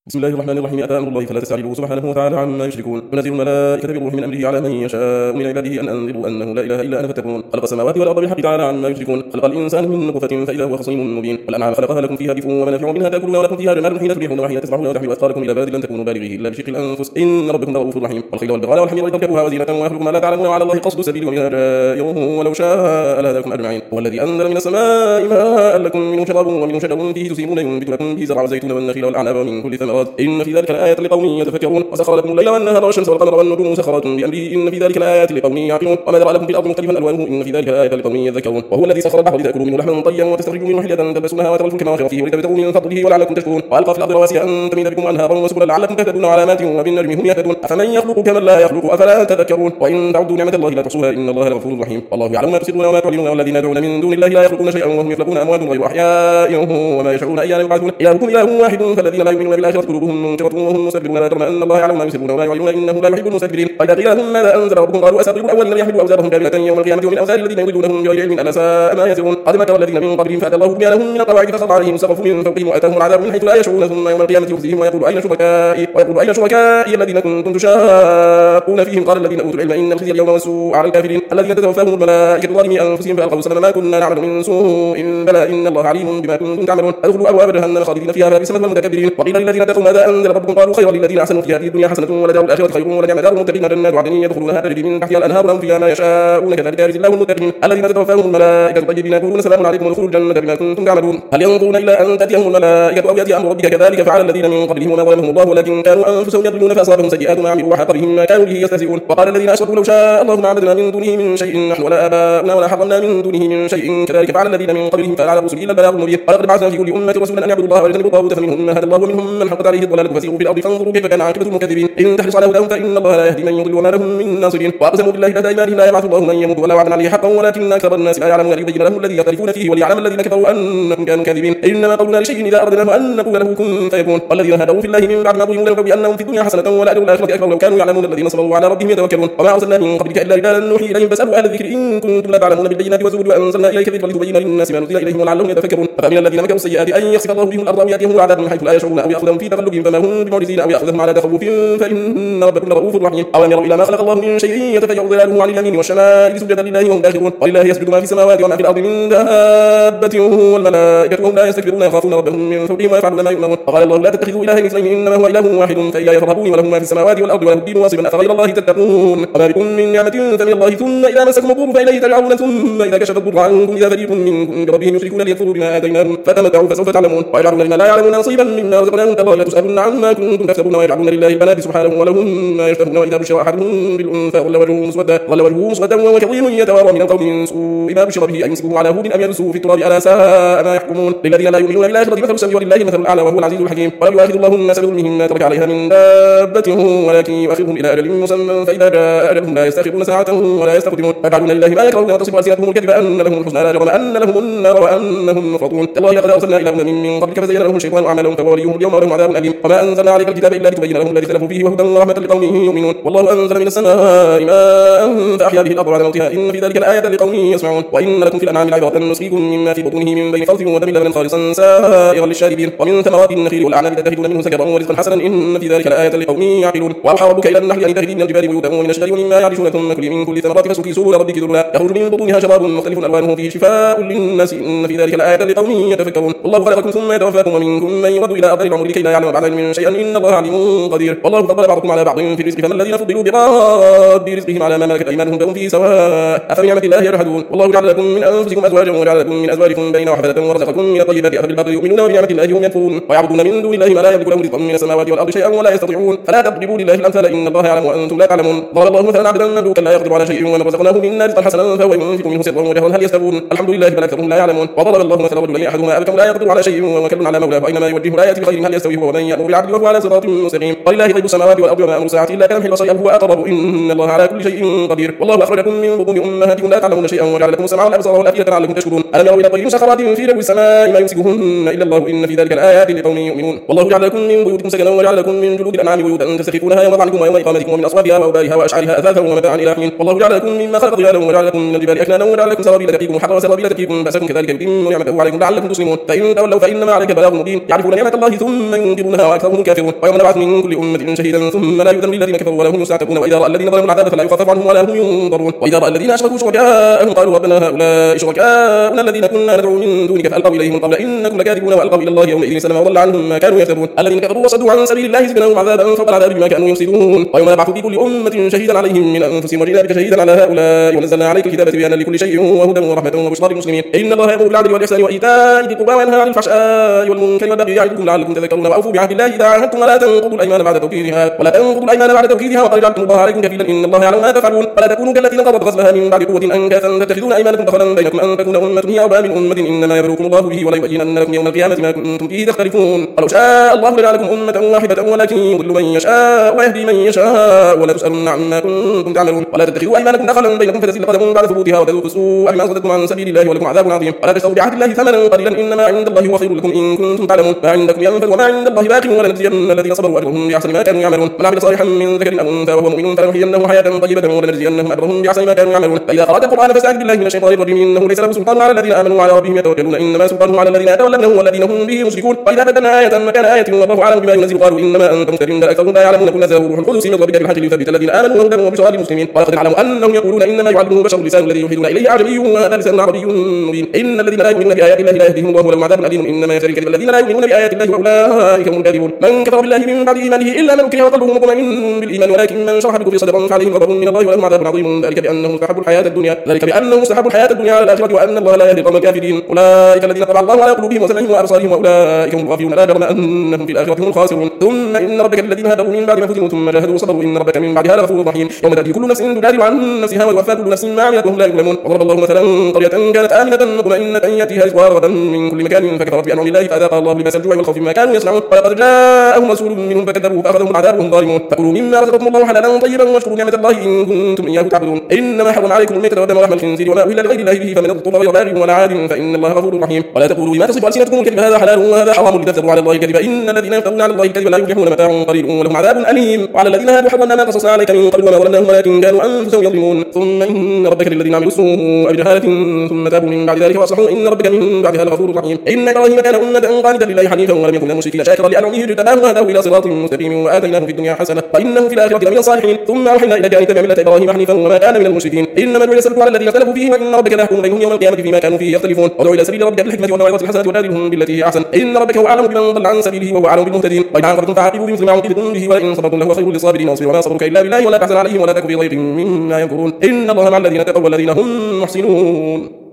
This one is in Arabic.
بسم الله الرحمن الرحيم. أتى أمر الله فلا تستعجلوه سبحانه وتعالى عما يشركون. ينزل الملائكة بالروح من أمره على من يشاء من عباده أن أنذروا أنه لا إله إلا أنا فاتقون. خلق السماوات والأرض بالحق تعالى عما يشركون. خلق الإنسان من نطفة فإذا هو خصيم مبين. والأنعام خلقها لكم فيها دفء ومنافع منها تأكلون ولكم فيها جمال حين تريحون وحين تسرحون وتحملوا أثقالكم إلى بلد لم تكونوا بالغيه إلا بشق الأنفس إن ربكم لرؤوف رحيم. والخيل والبغال والحمير لتركبوها وزينة ويخلق ما لا تعلمون وعلى الله قصد السبيل ومنها جائر ولو شاء لهداكم أجمعين. والذي أنزل من السماء ماء لكم منه شراب ومنه شجر فيه تسيمون ينبت لكم به زرع الزيتون والنخيل والأعناب ومن كل ثمرات إن في ذلك لآيات لقوم يتفكرون. وسخر لكم الليل والنهار والشمس والقمر والنجوم مسخرات بأمره إن في ذلك لآيات لقوم يعقلون. وما ذرأ لكم في الأرض مختلفا ألوانه إن في ذلك لآيات لقوم يذكرون. وهو الذي سخر البحر لتأكلوا منه لحما طريا وتستخرجوا منه حلية تلبسونها وترى الفلك مواخر فيه ولتبتغوا من فضله ولعلكم تشكرون. وألقى في الأرض رواسي أن تميد بكم أنهارا وسبلا لعلكم تهتدون وعلامات وبالنجم هم يهتدون. أفمن يخلق كمن لا يخلق أفلا تذكرون. وإن تعدوا نعمة الله لا تحصوها إن الله لغفور رحيم. والله يعلم ما تسرون وما تعلنون والذين يدعون من دون الله لا يخلقون شيئا وهم يخلقون أموات غير أحياء وما يشعرون أيان يبعثون. إلهكم إله واحد فالذين لا يؤمنون بالآخرة قلوبهم منكرة وهم مستكبرون لا جرم أن الله يعلم ما يسرون وما يعلنون إنه لا يحب المستكبرين. وإذا قيل لهم ماذا أنزل ربكم قالوا أساطير الأولين ليحملوا أوزارهم كاملة يوم القيامة ومن أوزار الذين يضلونهم بغير علم ألا ساء ما يزرون. قد مكر الذين من قبلهم فأتى الله بنيانهم من القواعد فخر عليهم السقف من فوقهم وأتاهم العذاب من حيث لا يشعرون ثم يوم القيامة يخزيهم ويقول أين شركائي الذين كنتم تشاقون فيهم قال الذين أوتوا العلم إن الخزي اليوم والسوء على الكافرين الذين تتوفاهم الملائكة ظالمي أنفسهم فألقوا السلام ما كنا نعمل من سوء بلى إن الله عليم بما كنتم تعملون. ادخلوا أبواب جهنم خالدين فيها فبئس مثوى المتكبرين. وقيل للذين اتقوا ماذا أنزل ربكم قالوا خيرا للذين أحسنوا في هذه الدنيا حسنة ولدار الآخرة خير ولنعم دار المتقين جنات عدن يدخلونها تجري من تحتها الأنهار لهم فيها ما يشاءون كذلك يجزي الله المتقين الذين تتوفاهم الملائكة طيبين يقولون سلام عليكم ودخلوا الجنة بما كنتم تعملون. هل ينظرون إلا أن تأتيهم الملائكة أو يأتي أمر ربك كذلك فعل الذين من قبلهم وما ظلمهم الله ولكن كانوا أنفسهم يضلون فأصابهم سيئات ما عملوا وحاق بهم ما كانوا به يستهزئون. وقال الذين أشركوا لو شاء الله ما عبدنا من دونه من شيء نحن ولا آباؤنا ولا حرمنا من دونه من شيء كذلك فعل الذين من قبلهم فعلى الرسل إلا البلاغ المبين. ولقد بعثنا في كل أمة رسولا أن يعبدوا الله واجتنبوا الطاغوت فمنهم من هدى الله ومنهم من حقت عليه الضلالة فسيروا في الأرض فانظروا كيف كان عاقبة المكذبين. إن تحرص على هداهم فإن الله لا يهدي من يضل وما لهم من ناصرين. وأقسموا بالله جهد أيمانهم لا يبعث الله من يموت ولا وعدا عليه حقا ولكن أكثر الناس لا يعلمون ليبين لهم الذي يختلفون فيه وليعلم الذين كفروا أنهم كانوا كاذبين. إنما قولنا لشيء إذا أردناه أن نقول له كن فيكون. والذين هدوا في الله من بعد ما ظلموا لهم بأنهم في الدنيا حسنة ولأجر الآخرة أكبر لو كانوا يعلمون الذين صبروا على ربهم يتوكلون. وما أرسلنا من قبلك إلا رجالا نوحي إليهم فاسألوا أهل الذكر إن كنتم لا تعلمون بالبينات والزبر وأنزلنا إليك الذكر لتبين للناس ما نزل إليهم ولعلهم يتفكرون. فمن الذين مكروا السيئات أن يخسف الله بهم الأرض أو يأتيهم العذاب من حيث لا يشعرون أو يأخذهم في تقلبهم فما هم بمعجزين أو يأخذهم على تخوف فإن ربكم لرؤوف رحيم. أولم يروا إلى ما خلق الله من شيء يتفيأ ظلاله عن اليمين والشمال سجدا لله وهم داخرون. ولله يسجد ما في السماوات وما في الأرض من دابة والملائكة وهم لا يستكبرون يخافون ربهم من فوقهم ويفعلون ما يؤمرون. وقال الله لا تتخذوا إلهين اثنين إنما هو إله واحد فإياي فارهبون وله ما في السماوات والأرض وله الدين واصبا أفغير الله تتقون. وما بكم من نعمة فمن الله ثم إذا مسكم الضر فإليه ترجعون ثم إذا كشف الضر عنكم إذا فريق منكم بربهم يشركون ليكفروا بما آتيناهم فتمتعوا فسوف تعلمون. ويجعلون لمن لا يعلمون نصيبا مما رزقناهم تالله لتسألن عما كنتم تفترون. ويجعلون لله البنات سبحانه ولهم ما يشتهون. وإذا بشر أحدهم بالأنثى ظل وجهه مسودا وهو كظيم يتوارى من القوم من سوء ما بشر به أيمسكه على هود أم يدسه في التراب ألا ساء ما يحكمون. للذين لا يؤمنون بالآخرة مثل السوء ولله مثل الأعلى وهو العزيز الحكيم. ولو يؤاخذ الله الناس بظلمهم ما ترك عليها من دابة ولكن يؤخرهم إلى أجل مسمى فإذا جاء أجلهم لا يستأخرون ساعة ولا يستقدمون. ويجعلون لله ما يكرهون وتصف ألسنتهم الكذب أن لهم الحسنى لا جرم أن لهم النار وأنهم مفرطون. تالله لقد أرسلنا إلى أمم من قبلك فزين لهم الشيطان أعمالهم فوليهم اليوم ولهم عذاب أليم. وما أنزلنا عليك الكتاب إلا لتبين لهم الذي اختلفوا فيه وهدى ورحمة لقوم يؤمنون. والله أنزل من السماء ماء فأحيا به الأرض بعد موتها إن في ذلك لآية لقوم يسمعون. وإن لكم في الأنعام لعبرة نسقيكم مما في بطونه من بين فرث ودم لبنا خالصا سائغا للشاربين. ومن ثمرات النخيل والأعناب تتخذون منه سكرا ورزقا حسنا إن في ذلك لآية لقوم يعقلون. وأوحى ربك إلى النحل أن تخرجي من الجبال بيوتا ومن الشجر ومما يعرشون ثم كلي من كل ثمرات فاسلكي سبل ربك ذللا يخرج من بطونها شراب مختلف ألوانه فيه شفاء للناس إن في ذلك لآية لقوم يتفكرون. والله خلقكم ثم يتوفاكم ومنكم من يرد إلى أرذل العمر لكي لا يعلم بعد علم شيئا إن الله عليم قدير. والله فضل بعضكم على بعض في الرزق فما الذين فضلوا براد رزقهم على ما ملكت أيمانهم فهم فيه سواء أفبنعمة الله يجحدون. والله جعل لكم من أنفسكم أزواجا وجعل لكم من أزواجكم بنين وحفدة ورزقكم من الطيبات أفبالباطل يؤمنون وبنعمة الله هم يكفرون. ويعبدون من دون الله ما لا يملك لهم رزقا من السماوات والأرض شيئا ولا يستطيعون. فلا تضربوا لله الأمثال إن الله يعلم وأنتم لا تعلمون. ضرب الله مثلا عبدا مملوكا لا يقدر على شيء ومن رزقناه منا رزقا حسنا فهو ينفق منه سرا وجهرا هل يستوون الحمد لله بل أكثرهم لا يعلمون. وضرب الله مثلا رجلين أحدهما أبكم لا يقدر على شيء ووكل على مولاه أينما يوجهه لا يأتي بخير هل يستوي هو ومن يأمر بالعدل وهو على صراط مستقيم. ولله غيب السماوات والأرض وما أمر الساعة إلا كلمح البصر أو هو أقرب إن الله على كل شيء قدير. والله أخرجكم من بطون أمهاتكم لا تعلمون شيئا وجعل لكم السمع والأبصار والأفئدة لعلكم تشكرون. ألم يروا إلى الطير مسخرات في جو السماء ما يمسكهن إلا الله إن في ذلك لآيات لقوم يؤمنون. والله جعل لكم من بيوتكم سكنا وجعل لكم من جلود الأنعام بيوتا تستخفونها يوم ظعنكم ويوم إقامتكم ومن أصوابها وأوبارها وأشعارها أثاثا ومتاعا إلى حين. والله جعل لكم مما خلق ظلالا وجعل لكم من الجبال أكنانا وجعل لكم سرابيل تقيكم حرا وسرابيل تقيكم بأسكم كذلك يتم نعمته عليكم لعلكم تسلمون. فإن تولوا فإنما عليك بلاغ مبين يعرفون نعمة الله ثم ينكرونها وأكثرهم كافرون ويوم نبعث من كل أمة شهيدا ثم لا يؤذن للذين كفروا ولا هم يستعتبون وإذا رأى الذين ظلموا العذاب فلا يخفف عنهم ولا هم ينظرون وإذا رأى الذين أشركوا شركاءهم قالوا ربنا هؤلاء شركاؤنا الذين كنا ندعو من دونك فألقوا إليهم القول إنكم لكاذبون وألقوا إلى الله يومئذ السلام وضل عنهم ما كانوا يفترون الذين كفروا وصدوا عن سبيل الله زدناهم عذابا فوق العذاب بما كانوا يفسدون ويوم نبعث في كل أمة شهيدا عليهم من أنفسهم وجئنا بك شهيدا على هؤلاء ونزلنا عليك الكتاب بيانا لكل شيء وهدى ورحمة وبشرى للمسلمين إن الله يأمر بالعدل والإحسان وإيتاء ذي القربى وينهى عن الفحشاء والمنكر والبغي يعظكم لعلكم تذكرون وأوفوا بعهد الله إذا عاهدتم ولا تنقضوا الأيمان بعد توكيدها وقد جعلتم الله عليكم كفيلا إن الله يعلم ما تفعلون ولا تكونوا كالتي نقضت غزلها من بعد قوة أنكاثا تتخذون أيمانكم دخلا بينكم أن تكون أمة هي أربى من أمة إنما يبلوكم الله به وليبينن لكم يوم القيامة ما كنتم فيه تختلفون ولو شاء الله لجعلكم أمة واحدة ولكن يضل من يشاء ويهدي من يشاء ولا تسألن عما كنتم تعملون ولا تتخذوا أيمانكم دخلا بينكم فتزل قدم بعد ثبوتها وتذوقوا السوء بما صددتم عن سبيل الله ولكم عذاب عظيم ولا تشتروا بعهد الله ثمنا قليلا إنما عند الله هو خير لكم إن كنتم تعلمون ما عندكم ينفد وما عند الله باق ولنجزين الذين صبروا أجرهم بأحسن ما كانوا يعملون من عمل صالحا من ذكر أو أنثى وهو مؤمن فلنحيينه حياة طيبة ولنجزينهم أجرهم بأحسن ما كانوا يعملون فإذا قرأت القرآن فاستعذ بالله من الشيطان الرجيم إنه ليس له سلطان على الذين آمنوا وعلى ربهم يتوكلون إنما سلطانه على الذين يتولونه والذين هم به مشركون وإذا بدلنا آية مكان آية والله أعلم بما ينزل قالوا إنما أنت مفتر بل أكثرهم لا يعلمون قل نزله روح القدس من ربك بالحق ليثبت الذين آمنوا وهدى وبشرى للمسلمين ولقد نعلم أنهم يقولون إنما يعلمه بشر لسان الذي يوحدون إليه أعجمي وهذا لسان عربي مبين إن الذين لا يؤمنون بآيات الله لا يهديهم الله ولهم عذاب أليم إنما يفتري الكذب الذين لا يؤمنون بآيات الله وأولئك هم الكاذبون من كفر بالله من بعد إيمانه إلا من كره وقلبه مطمئن بالإيمان ولكن من شرح بالكفر صدرا فعليهم غضب من الله ولهم عذاب عظيم ذلك بأنهم استحبوا الحياة الدنيا على الآخرة وأن الله لا يهدي القوم الكافرين أولئك الذين طبع الله على قلوبهم وسمعهم وأبصارهم وأولئك هم الغافلون لا جرم أنهم في الآخرة هم الخاسرون ثم إن ربك الذين هدوا من بعد ما فتنوا ثم جاهدوا وصبروا إن ربك من بعدها لغفور رحيم يوم تأتي كل نفس تجادل عن نفسها وتوفى كل نفس ما عملت وهم لا يظلمون وضرب الله مثلا قرية كانت آمنة مطمئنة يأتيها رزقها رغدا من كل مكان فكفرت بأنعم الله فأذاقها الله لباس الجوع والخوف بما كانوا يصنعون ولقد جاءهم رسول منهم فكذبوه فأخذهم العذاب وهم ظالمون فكلوا مما رزقكم الله حلالا طيبا واشكروا نعمة الله إن كنتم إياه تعبدون إنما حرم عليكم الميتة والدم ولحم الخنزير وما أهل لغير الله به فمن اضطر غير باغ ولا عاد فإن الله غفور رحيم ولا تقولوا بما تصف ألسنتكم الكذب هذا حلال وهذا حرام لتفتروا على الله الكذب إن الذين يفترون على الله الكذب لا يفلحون متاع قليل ولهم عذاب أليم وعلى الذين هادوا حرمنا ما قصصنا عليك من قبل وما ظلمناهم ولكن كانوا أنفسهم يظلمون ثم إن ربك للذين عملوا السوء بجهالة ثم تابوا من بعد ذلك وأصلحوا إن ربك من بعدها لغفور رحيم إن إبراهيم كان أمة قانتا لله حنيفا ولم يكن من المشركين شاكرا لأنعمه اجتباه وهداه إلى صراط مستقيم وآتيناه في الدنيا حسنة وإنه في الآخرة لمن الصالحين ثم أوحينا إليك أن تتبع ملة إبراهيم حنيفا وما كان من المشركين إنما جعل السبت على الذين اختلفوا فيه وإن ربك يحكم بينهم يوم القيامة فيما كانوا فيه يختلفون ودعوا إلى سبيل ربك بالحكمة والموعظة الحسنة وجادلهم بالتي هي أحسن إن ربك هو أعلم بمن ضل عن سبيله وهو أعلم بالمهتدين وإن عاقبتم فعاقبوا بمثل ما عوقبتم به ولئن صبرتم لهو خير للصابرين واصبر وما صبرك إلا بالله ولا تحزن عليهم ولا تك في ضيق مما يمكرون إن الله مع الذين اتقوا والذين هم محسنون